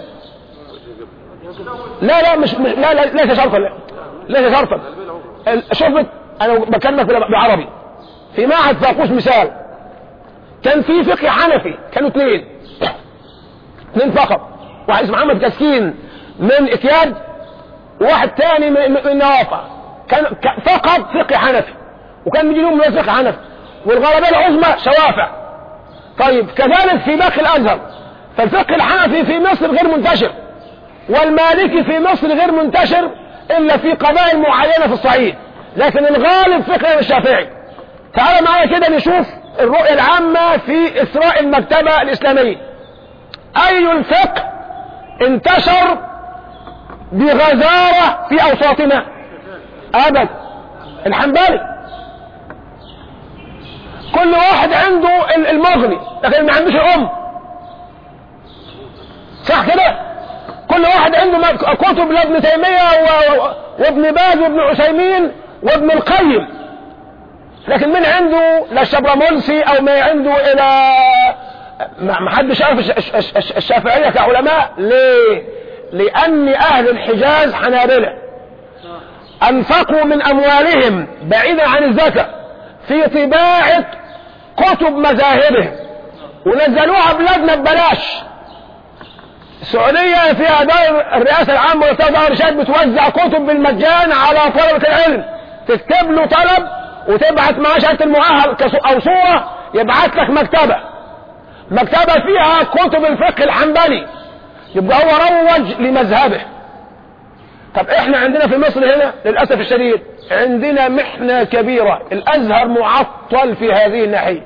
لا مش لا ليس شرطا، ليس شرطا. شوفت انا بكلمك بعربي، في معهد فاقوس مثال كان في فقه حنفي، كانوا اثنين فقط، واحد اسمه محمد كسكين من اتياد وواحد تاني من نوافع، كان فقط فقه حنفي، وكان بيجي لهم ناس فقه حنفي، والغالبية العظمى شوافع. طيب كذلك في باقي الازهر، فالفقه الحنفي في مصر غير منتشر، والمالكي في مصر غير منتشر الا في قبائل معينة في الصعيد، لكن الغالب فقه الشافعي. تعال معايا كده نشوف الرؤية العامة في إسراء المكتبة الإسلامية. أي الفقه انتشر بغزارة في أوساطنا؟ أبدا الحنبلي. كل واحد عنده المغني لكن ما عندوش الأم، صح كده؟ كل واحد عنده كتب لابن تيمية وابن باز وابن عثيمين وابن القيم، لكن من عنده لا الشبرملسي او ما عنده الى ما حدش عارف الشافعية كعلماء. ليه؟ لان اهل الحجاز حنابلة انفقوا من اموالهم بعيدا عن الزكاة في طباعة كتب مذاهبهم ونزلوها بلادنا ببلاش. السعودية فيها دار الرئاسة العامة ولا دار الرشاد بتوزع كتب بالمجان على طلبة العلم، تكتب له طلب وتبعت معاه شهادة المؤهل او صورة، يبعت لك مكتبة فيها كتب الفقه الحنبلي، يبقى هو روج لمذهبه. طب احنا عندنا في مصر هنا للأسف الشديد عندنا محنة كبيرة، الازهر معطل في هذه الناحية.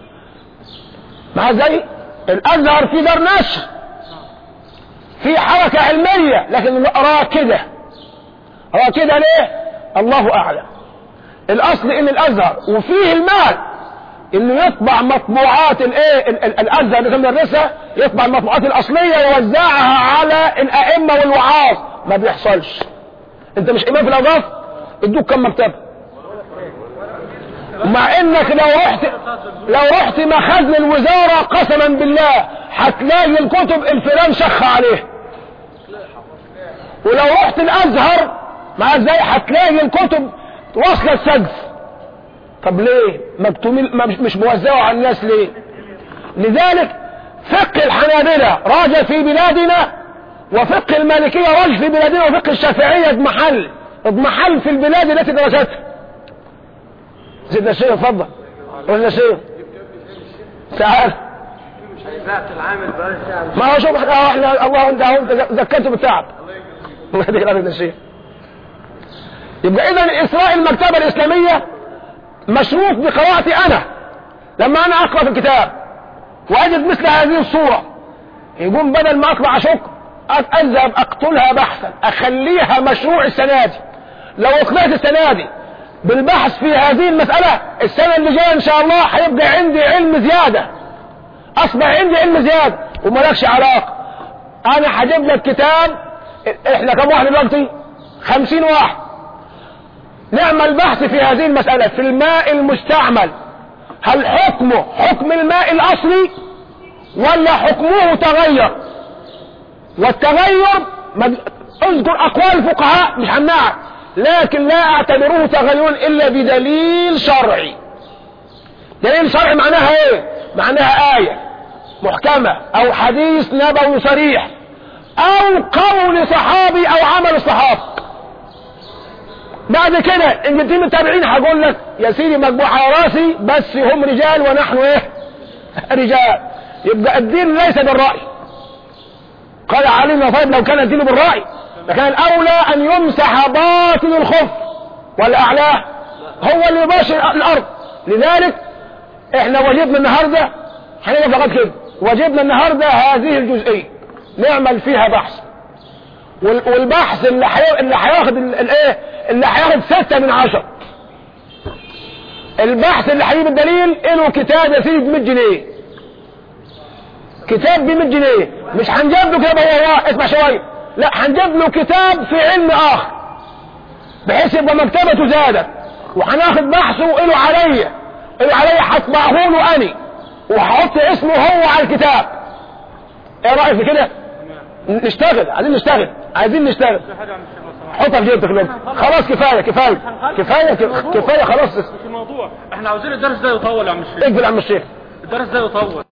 مع زي الازهر في دار نشر، في حركة علمية، لكن راكدة ليه؟ الله اعلم. الاصل ان الازهر وفيه المال انه يطبع مطبوعات الازهر اللي بندرسها، يطبع المطبوعات الاصلية ويوزعها على الائمة والوعاظ. ما بيحصلش. انت مش امام في الاوقاف ادوك كم مكتبة، مع انك لو رحت مخازن الوزارة قسما بالله هتلاقي الكتب الفلان شخ عليه، ولو رحت الازهر مع ازاي هتلاقي الكتب واصلة السقف. طب ليه مكتومين مش موزعوا على الناس ليه؟ لذلك فقه الحنابلة راجع في بلادنا، وفقه المالكية راجع في بلادنا، وفقه الشافعية اضمحل في البلاد التي درستها. سيدنا الشيخ اتفضل. قلنا الشيخ تعال. ما هو شوف احنا الله انت ذكرته بالتعب. الله يهديك يا الشيخ. يبقى اذا اسراء المكتبة الاسلامية مشروط بقراءتي انا. لما انا اقرأ في الكتاب واجد مثل هذه الصورة، يقوم بدل ما اطلع اشك اذهب اقتلها بحثا، اخليها مشروع السنة دي. لو طلعت السنة دي بالبحث في هذه المسألة، السنة اللي جاية ان شاء الله هيبقى عندي علم زيادة، اصبح عندي علم زيادة وملكش علاقة. انا هجيب لك كتاب، احنا كم واحد دلوقتي؟ 50 واحد. نعمل بحث في هذه المسألة في الماء المستعمل، هل حكمه حكم الماء الاصلي ولا حكمه تغير؟ والتغير اذكر اقوال الفقهاء مش هنعرف، لكن لا اعتبره تغير الا بدليل شرعي. دليل شرعي معناها ايه؟ معناها آية محكمة او حديث نبوي صريح او قول صحابي او عمل الصحابة. بعد كده ان دي التابعين هقول لك يا سيدي مجموعة على راسي، بس هم رجال ونحن ايه؟ رجال. يبقى الدين ليس بالرأي. قال علينا طيب لو كان الدين بالرأي لكان الاولى ان يمسح باطن الخف والاعلاه هو اللي يباشر الارض. لذلك احنا وجبنا النهاردة هنيجي فقط كده، وجبنا النهاردة هذه الجزئية نعمل فيها بحث، والبحث اللي هياخد اللي هياخد 6 من 10. البحث اللي هيجيب الدليل له كتاب يا سيدي ب 100 جنيه، كتاب ب 100 جنيه. مش هنجيب له كده هو اسمع شويه، لا هنجيب له كتاب في علم اخر بحيث يبقى مكتبته زادت، وهناخد بحثه له عليا هطبعه له اني وهحط اسمه هو على الكتاب. ايه رايك في كده؟ نشتغل، عايزين نشتغل. حطها في جيبك. خلاص كفايه خلاص. مش الموضوع، احنا عاوزين الدرس ده يطول يا عم الشيخ. اقبل يا عم الشيخ. الدرس ده يطول.